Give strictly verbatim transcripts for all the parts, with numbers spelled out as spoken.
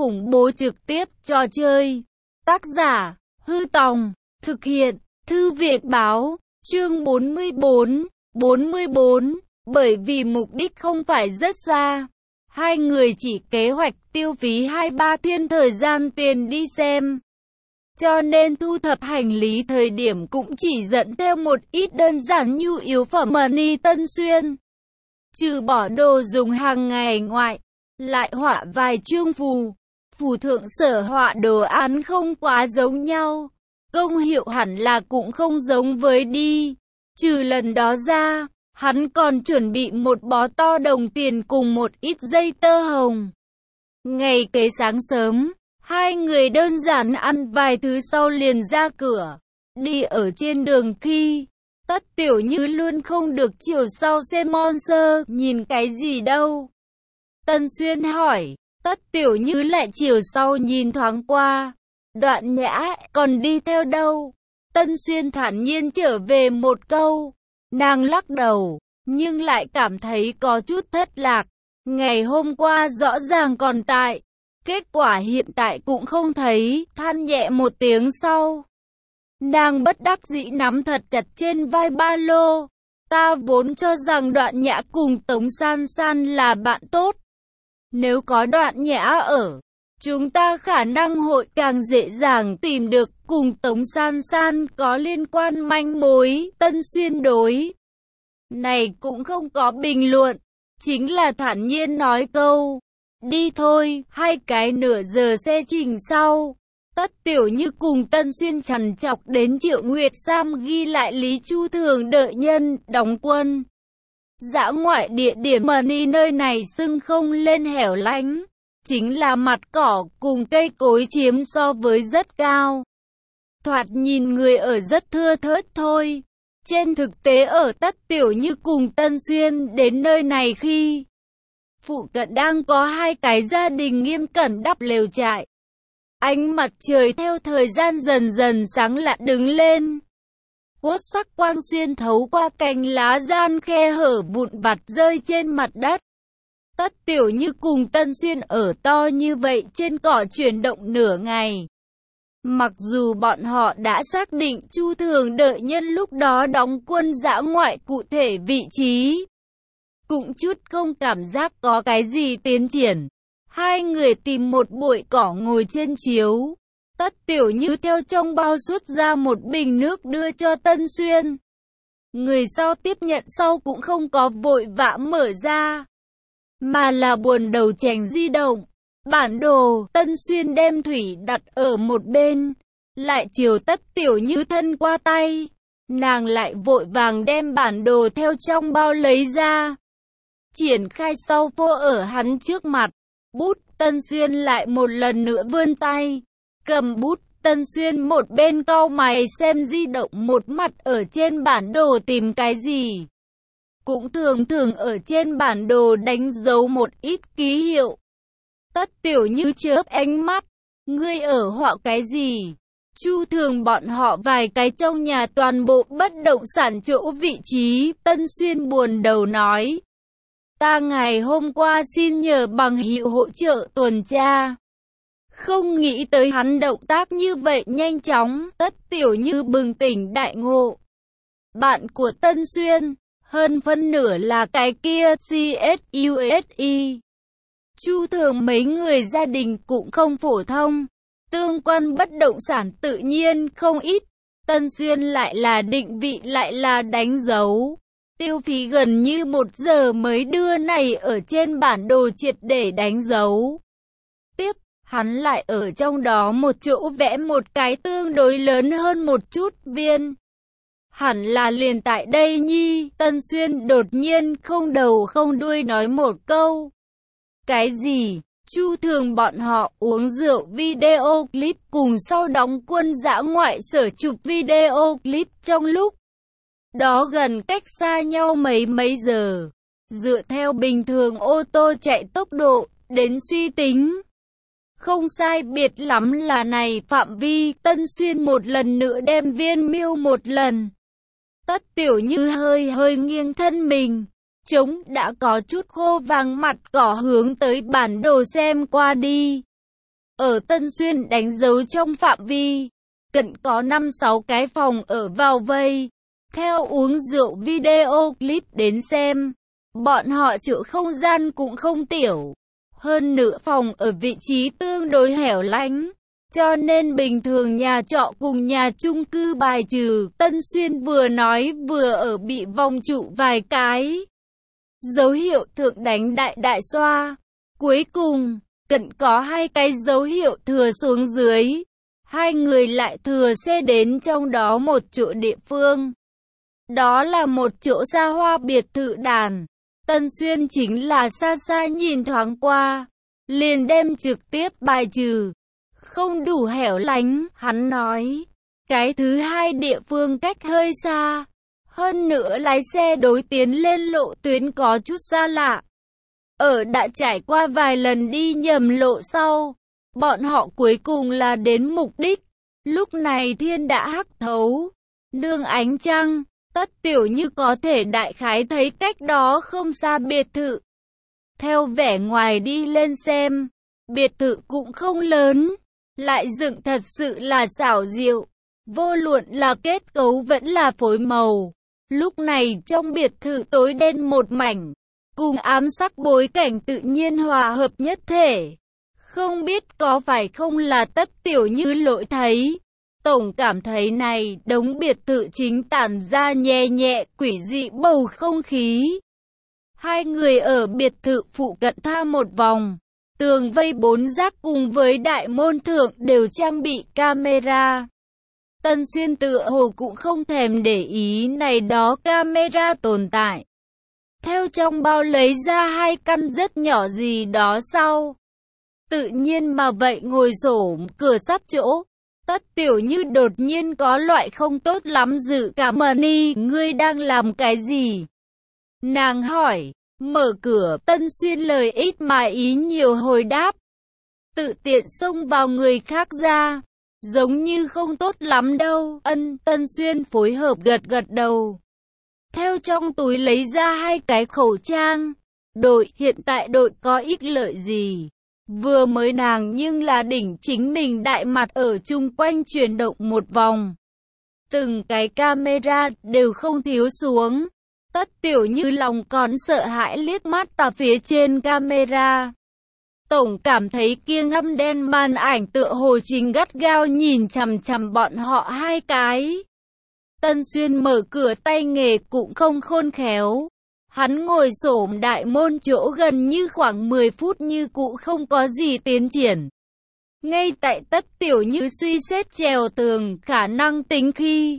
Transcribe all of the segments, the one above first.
khủng bố trực tiếp trò chơi. Tác giả, Hư Tòng, thực hiện, Thư viện Báo, chương bốn mươi bốn, bốn mươi bốn, bởi vì mục đích không phải rất xa. Hai người chỉ kế hoạch tiêu phí hai ba thiên thời gian tiền đi xem. Cho nên thu thập hành lý thời điểm cũng chỉ dẫn theo một ít đơn giản nhu yếu phẩm Money Tân Xuyên. Trừ bỏ đồ dùng hàng ngày ngoại, lại họa vài chương phù. Phù thượng sở họa đồ án không quá giống nhau. Công hiệu hẳn là cũng không giống với đi. Trừ lần đó ra, hắn còn chuẩn bị một bó to đồng tiền cùng một ít dây tơ hồng. Ngày kế sáng sớm, hai người đơn giản ăn vài thứ sau liền ra cửa. Đi ở trên đường khi, Tất Tiểu Như luôn không được chiều sau xem monster, nhìn cái gì đâu. Tân Xuyên hỏi, Tất Tiểu Như lại chiều sau nhìn thoáng qua. Đoạn Nhã, còn đi theo đâu? Tân Xuyên thản nhiên trở về một câu. Nàng lắc đầu, nhưng lại cảm thấy có chút thất lạc. Ngày hôm qua rõ ràng còn tại, kết quả hiện tại cũng không thấy, than nhẹ một tiếng sau. Nàng bất đắc dĩ nắm thật chặt trên vai ba lô. Ta vốn cho rằng Đoạn Nhã cùng Tống San San là bạn tốt. Nếu có Đoạn Nhã ở, chúng ta khả năng hội càng dễ dàng tìm được cùng Tống San San có liên quan manh mối. Tân Xuyên đối này cũng không có bình luận, chính là thản nhiên nói câu, đi thôi. Hai cái nửa giờ xe trình sau, Tất Tiểu Như cùng Tân Xuyên trằn trọc đến Triệu Nguyệt Sam ghi lại Lý Chu Thường đợi nhân, đóng quân. Dã ngoại địa điểm Money nơi này xưng không lên hẻo lánh, chính là mặt cỏ cùng cây cối chiếm so với rất cao. Thoạt nhìn người ở rất thưa thớt thôi. Trên thực tế ở Tất Tiểu Như cùng Tân Xuyên đến nơi này khi phụ cận đang có hai cái gia đình nghiêm cẩn đắp lều trại. Ánh mặt trời theo thời gian dần dần sáng lạ đứng lên. Cốt sắc quang xuyên thấu qua cành lá gian khe hở vụn vặt rơi trên mặt đất. Tất Tiểu Như cùng Tân Xuyên ở to như vậy trên cỏ chuyển động nửa ngày. Mặc dù bọn họ đã xác định Chu Thường đợi nhân lúc đó đóng quân dã ngoại cụ thể vị trí, cũng chút không cảm giác có cái gì tiến triển. Hai người tìm một bụi cỏ ngồi trên chiếu. Tất Tiểu Như theo trong bao xuất ra một bình nước đưa cho Tân Xuyên. Người sau tiếp nhận sau cũng không có vội vã mở ra, mà là buồn đầu chèn di động. Bản đồ, Tân Xuyên đem thủy đặt ở một bên, lại chiều Tất Tiểu Như thân qua tay. Nàng lại vội vàng đem bản đồ theo trong bao lấy ra, triển khai sau phô ở hắn trước mặt. Bút, Tân Xuyên lại một lần nữa vươn tay, cầm bút. Tân Xuyên một bên cau mày xem di động, một mặt ở trên bản đồ tìm cái gì. Cũng thường thường ở trên bản đồ đánh dấu một ít ký hiệu. Tất Tiểu Như chớp ánh mắt, ngươi ở họa cái gì? Chu Thường bọn họ vài cái trong nhà toàn bộ bất động sản chỗ vị trí. Tân Xuyên buồn đầu nói, ta ngày hôm qua xin nhờ bằng hữu hỗ trợ tuần tra. Không nghĩ tới hắn động tác như vậy nhanh chóng. Tất Tiểu Như bừng tỉnh đại ngộ. Bạn của Tân Xuyên, hơn phân nửa là cái kia xê ét u ét e. Chu Thường mấy người gia đình cũng không phổ thông, tương quan bất động sản tự nhiên không ít. Tân Xuyên lại là định vị lại là đánh dấu. Tiêu phí gần như một giờ mới đưa này ở trên bản đồ triệt để đánh dấu. Tiếp, hắn lại ở trong đó một chỗ vẽ một cái tương đối lớn hơn một chút viên. Hẳn là liền tại đây nhi. Tân Xuyên đột nhiên không đầu không đuôi nói một câu. Cái gì? Chu Thường bọn họ uống rượu video clip cùng sau đóng quân dã ngoại sở chụp video clip trong lúc đó gần cách xa nhau mấy mấy giờ. Dựa theo bình thường ô tô chạy tốc độ, đến suy tính, không sai biệt lắm là này phạm vi. Tân Xuyên một lần nữa đem viên miêu một lần. Tất Tiểu Như hơi hơi nghiêng thân mình, trống đã có chút khô vàng mặt cỏ hướng tới bản đồ xem qua đi. Ở Tân Xuyên đánh dấu trong phạm vi cận có năm sáu cái phòng ở vào vây. Theo uống rượu video clip đến xem, bọn họ chỗ không gian cũng không tiểu. Hơn nữa phòng ở vị trí tương đối hẻo lánh, cho nên bình thường nhà trọ cùng nhà chung cư bài trừ. Tân Xuyên vừa nói vừa ở bị vòng trụ vài cái. Dấu hiệu thượng đánh đại đại xoa. Cuối cùng, cận có hai cái dấu hiệu thừa xuống dưới. Hai người lại thừa xe đến trong đó một chỗ địa phương. Đó là một chỗ xa hoa biệt thự đàn. Tân Xuyên chính là xa xa nhìn thoáng qua, liền đem trực tiếp bài trừ. Không đủ hẻo lánh, hắn nói. Cái thứ hai địa phương cách hơi xa. Hơn nữa lái xe đối tiến lên lộ tuyến có chút xa lạ. Ở đã trải qua vài lần đi nhầm lộ sau, bọn họ cuối cùng là đến mục đích. Lúc này thiên đã hắc thấu, nương ánh trăng, Tất Tiểu Như có thể đại khái thấy cách đó không xa biệt thự. Theo vẻ ngoài đi lên xem, biệt thự cũng không lớn, lại dựng thật sự là xảo diệu. Vô luận là kết cấu vẫn là phối màu. Lúc này trong biệt thự tối đen một mảnh, cùng ám sắc bối cảnh tự nhiên hòa hợp nhất thể. Không biết có phải không là Tất Tiểu Như lỗi thấy. Tổng cảm thấy này đống biệt thự chính tản ra nhẹ nhẹ quỷ dị bầu không khí. Hai người ở biệt thự phụ cận tha một vòng. Tường vây bốn giác cùng với đại môn thượng đều trang bị camera. Tân Xuyên tựa hồ cũng không thèm để ý này đó camera tồn tại. Theo trong bao lấy ra hai căn rất nhỏ gì đó sau. Tự nhiên mà vậy ngồi xổm cửa sắt chỗ. Tất Tiểu Như đột nhiên có loại không tốt lắm dự cảm. Mani, ngươi đang làm cái gì? Nàng hỏi. Mở cửa. Tân Xuyên lời ít mà ý nhiều hồi đáp. Tự tiện xông vào người khác ra, giống như không tốt lắm đâu. Ân. Tân Xuyên phối hợp gật gật đầu. Theo trong túi lấy ra hai cái khẩu trang. Đội, hiện tại đội có ích lợi gì? Vừa mới nàng nhưng là đỉnh chính mình đại mặt ở chung quanh chuyển động một vòng. Từng cái camera đều không thiếu xuống. Tất Tiểu Như lòng còn sợ hãi liếc mắt tà phía trên camera. Tổng cảm thấy kia ngăm đen màn ảnh tựa hồ chính gắt gao nhìn chằm chằm bọn họ hai cái. Tân Xuyên mở cửa tay nghề cũng không khôn khéo. Hắn ngồi xổm đại môn chỗ gần như khoảng mười phút như cũ không có gì tiến triển. Ngay tại Tất Tiểu Như suy xét trèo tường khả năng tính khi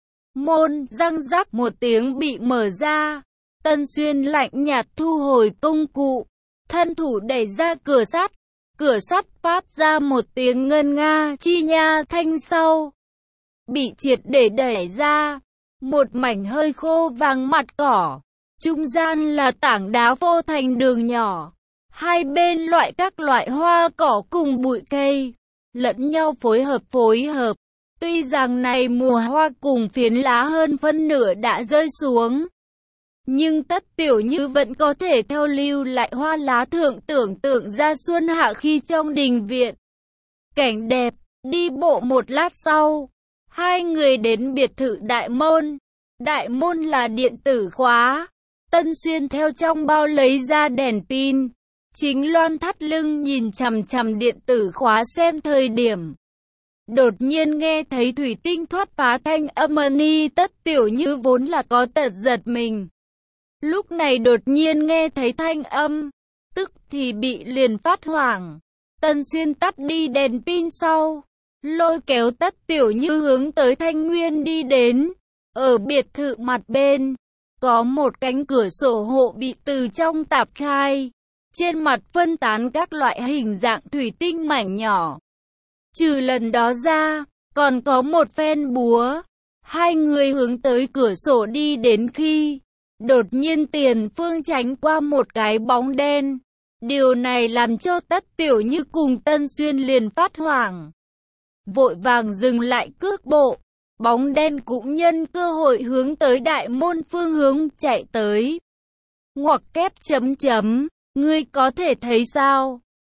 môn răng rắc một tiếng bị mở ra. Tân Xuyên lạnh nhạt thu hồi công cụ, thân thủ đẩy ra cửa sắt. Cửa sắt phát ra một tiếng ngân nga chi nha thanh sau. Bị triệt để đẩy ra. Một mảnh hơi khô vàng mặt cỏ. Trung gian là tảng đá phô thành đường nhỏ. Hai bên loại các loại hoa cỏ cùng bụi cây. Lẫn nhau phối hợp phối hợp. Tuy rằng này mùa hoa cùng phiến lá hơn phân nửa đã rơi xuống. Nhưng Tất Tiểu Như vẫn có thể theo lưu lại hoa lá thượng tưởng tượng ra xuân hạ khi trong đình viện. Cảnh đẹp, đi bộ một lát sau. Hai người đến biệt thự đại môn. Đại môn là điện tử khóa. Tân Xuyên theo trong bao lấy ra đèn pin. Chính loan thắt lưng nhìn chằm chằm điện tử khóa xem thời điểm. Đột nhiên nghe thấy thủy tinh thoát phá thanh âm. Ni Tất Tiểu Như vốn là có tật giật mình. Lúc này đột nhiên nghe thấy thanh âm. Tức thì bị liền phát hoảng. Tân Xuyên tắt đi đèn pin sau. Lôi kéo Tất Tiểu Như hướng tới Thanh Nguyên đi đến. Ở biệt thự mặt bên. Có một cánh cửa sổ hộ bị từ trong tạp khai. Trên mặt phân tán các loại hình dạng thủy tinh mảnh nhỏ. Trừ lần đó ra, còn có một phen búa. Hai người hướng tới cửa sổ đi đến khi đột nhiên tiền phương tránh qua một cái bóng đen. Điều này làm cho Tất Tiểu Như cùng Tân Xuyên liền phát hoảng. Vội vàng dừng lại cước bộ. Bóng đen cũng nhân cơ hội hướng tới đại môn phương hướng chạy tới. Ngoặc kép chấm chấm, ngươi có thể thấy sao?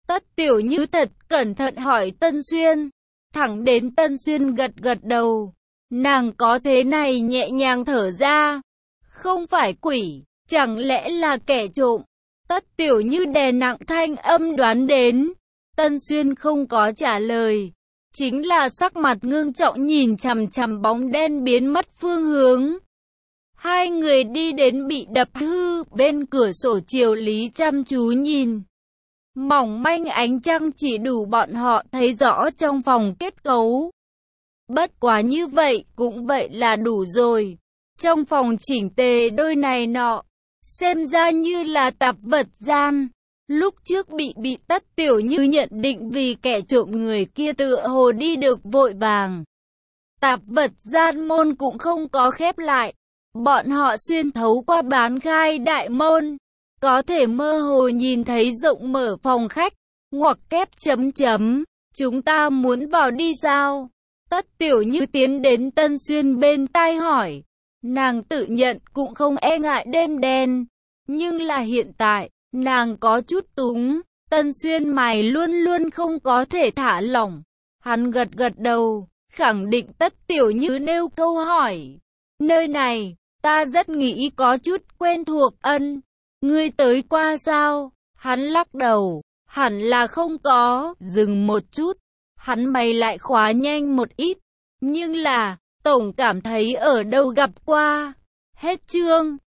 Tất Tiểu Như thật cẩn thận hỏi Tân Xuyên. Thẳng đến Tân Xuyên gật gật đầu. Nàng có thế này nhẹ nhàng thở ra. Không phải quỷ, chẳng lẽ là kẻ trộm? Tất Tiểu Như đè nặng thanh âm đoán đến. Tân Xuyên không có trả lời. Chính là sắc mặt ngưng trọng nhìn chằm chằm bóng đen biến mất phương hướng. Hai người đi đến bị đập hư, bên cửa sổ Triều Lý chăm chú nhìn. Mỏng manh ánh trăng chỉ đủ bọn họ thấy rõ trong phòng kết cấu. Bất quá như vậy, cũng vậy là đủ rồi. Trong phòng chỉnh tề đôi này nọ, xem ra như là tạp vật gian. Lúc trước bị bị Tất Tiểu Như nhận định vì kẻ trộm người kia tựa hồ đi được vội vàng. Tạp vật gian môn cũng không có khép lại. Bọn họ xuyên thấu qua bán khai đại môn. Có thể mơ hồ nhìn thấy rộng mở phòng khách. Ngoặc kép chấm chấm. Chúng ta muốn vào đi sao? Tất Tiểu Như tiến đến Tân Xuyên bên tai hỏi. Nàng tự nhận cũng không e ngại đêm đen. Nhưng là hiện tại, nàng có chút túng. Tân Xuyên mày luôn luôn không có thể thả lỏng. Hắn gật gật đầu, khẳng định Tất Tiểu Như nêu câu hỏi. Nơi này, ta rất nghĩ có chút quen thuộc. Ân, ngươi tới qua sao? Hắn lắc đầu, hẳn là không có. Dừng một chút, hắn mày lại khóa nhanh một ít. Nhưng là, tổng cảm thấy ở đâu gặp qua. Hết chương.